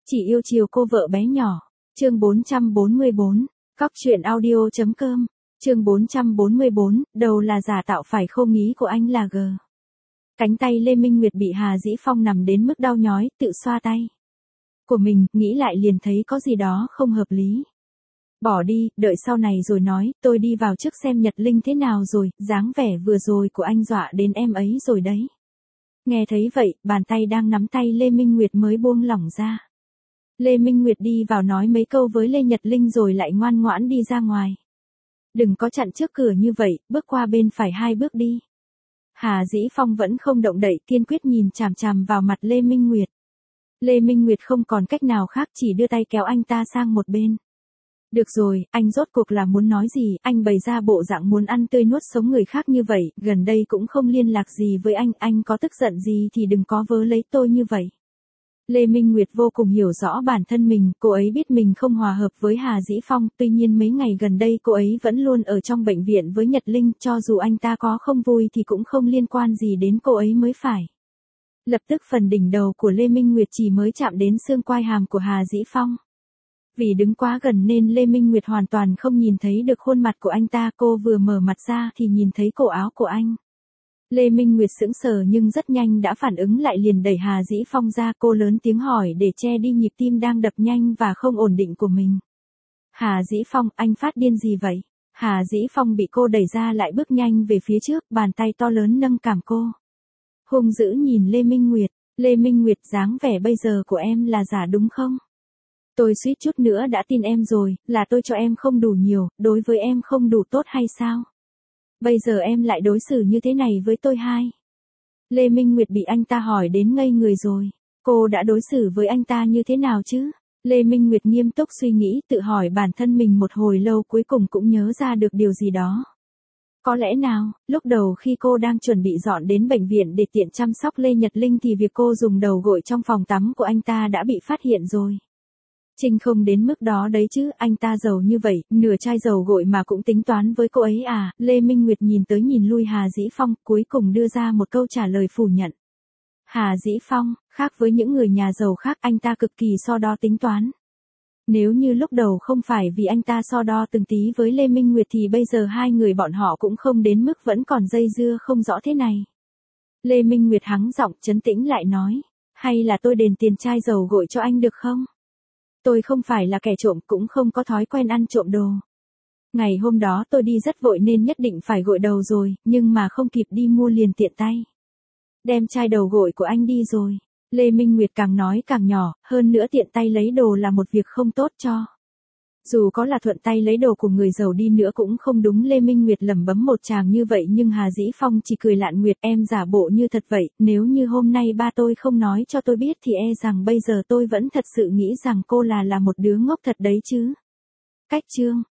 Chỉ yêu chiều cô vợ bé nhỏ. Chương 444. Cóc truyện audio.com. Chương 444. Đầu là giả tạo phải khô nghĩ của anh là G. Cánh tay Lê Minh Nguyệt bị Hà Dĩ Phong nằm đến mức đau nhói, tự xoa tay của mình, nghĩ lại liền thấy có gì đó không hợp lý. Bỏ đi, đợi sau này rồi nói, tôi đi vào trước xem Nhật Linh thế nào rồi, dáng vẻ vừa rồi của anh dọa đến em ấy rồi đấy. Nghe thấy vậy, bàn tay đang nắm tay Lê Minh Nguyệt mới buông lỏng ra. Lê Minh Nguyệt đi vào nói mấy câu với Lê Nhật Linh rồi lại ngoan ngoãn đi ra ngoài. Đừng có chặn trước cửa như vậy, bước qua bên phải 2 bước đi. Hà Dĩ Phong vẫn không động đậy, kiên quyết nhìn chằm chằm vào mặt Lê Minh Nguyệt. Lê Minh Nguyệt không còn cách nào khác, chỉ đưa tay kéo anh ta sang một bên. Được rồi, anh rốt cuộc là muốn nói gì, anh bày ra bộ dạng muốn ăn tươi nuốt sống người khác như vậy, gần đây cũng không liên lạc gì với anh có tức giận gì thì đừng có vớ lấy tôi như vậy. Lê Minh Nguyệt vô cùng hiểu rõ bản thân mình, cô ấy biết mình không hòa hợp với Hà Dĩ Phong, tuy nhiên mấy ngày gần đây cô ấy vẫn luôn ở trong bệnh viện với Nhật Linh, cho dù anh ta có không vui thì cũng không liên quan gì đến cô ấy mới phải. Lập tức phần đỉnh đầu của Lê Minh Nguyệt chỉ mới chạm đến xương quai hàm của Hà Dĩ Phong. Vì đứng quá gần nên Lê Minh Nguyệt hoàn toàn không nhìn thấy được khuôn mặt của anh ta, cô vừa mở mặt ra thì nhìn thấy cổ áo của anh. Lê Minh Nguyệt sững sờ nhưng rất nhanh đã phản ứng lại, liền đẩy Hà Dĩ Phong ra, cô lớn tiếng hỏi để che đi nhịp tim đang đập nhanh và không ổn định của mình. Hà Dĩ Phong, anh phát điên gì vậy? Hà Dĩ Phong bị cô đẩy ra lại bước nhanh về phía trước, bàn tay to lớn nâng cằm cô. Hung dữ nhìn Lê Minh Nguyệt. Lê Minh Nguyệt, dáng vẻ bây giờ của em là giả đúng không? Tôi suýt chút nữa đã tin em rồi, là tôi cho em không đủ nhiều, đối với em không đủ tốt hay sao? Bây giờ em lại đối xử như thế này với tôi hay? Lê Minh Nguyệt bị anh ta hỏi đến ngây người rồi. Cô đã đối xử với anh ta như thế nào chứ? Lê Minh Nguyệt nghiêm túc suy nghĩ, tự hỏi bản thân mình một hồi lâu, cuối cùng cũng nhớ ra được điều gì đó. Có lẽ nào, lúc đầu khi cô đang chuẩn bị dọn đến bệnh viện để tiện chăm sóc Lê Nhật Linh thì việc cô dùng đầu gội trong phòng tắm của anh ta đã bị phát hiện rồi. Trinh không đến mức đó đấy chứ, anh ta giàu như vậy, nửa chai dầu gội mà cũng tính toán với cô ấy à? Lê Minh Nguyệt nhìn tới nhìn lui Hà Dĩ Phong, cuối cùng đưa ra một câu trả lời phủ nhận. Hà Dĩ Phong, khác với những người nhà giàu khác, anh ta cực kỳ so đo tính toán. Nếu như lúc đầu không phải vì anh ta so đo từng tí với Lê Minh Nguyệt thì bây giờ hai người bọn họ cũng không đến mức vẫn còn dây dưa không rõ thế này. Lê Minh Nguyệt hắng giọng trấn tĩnh lại nói, hay là tôi đền tiền chai dầu gội cho anh được không? Tôi không phải là kẻ trộm, cũng không có thói quen ăn trộm đồ. Ngày hôm đó tôi đi rất vội nên nhất định phải gội đầu rồi, nhưng mà không kịp đi mua liền tiện tay đem chai đầu gội của anh đi rồi. Lê Minh Nguyệt càng nói càng nhỏ, hơn nữa tiện tay lấy đồ là một việc không tốt cho. Dù có là thuận tay lấy đồ của người giàu đi nữa cũng không đúng. Lê Minh Nguyệt lẩm bẩm một tràng như vậy nhưng Hà Dĩ Phong chỉ cười lạn Nguyệt, em giả bộ như thật vậy, nếu như hôm nay ba tôi không nói cho tôi biết thì e rằng bây giờ tôi vẫn thật sự nghĩ rằng cô là một đứa ngốc thật đấy chứ. Cách chương.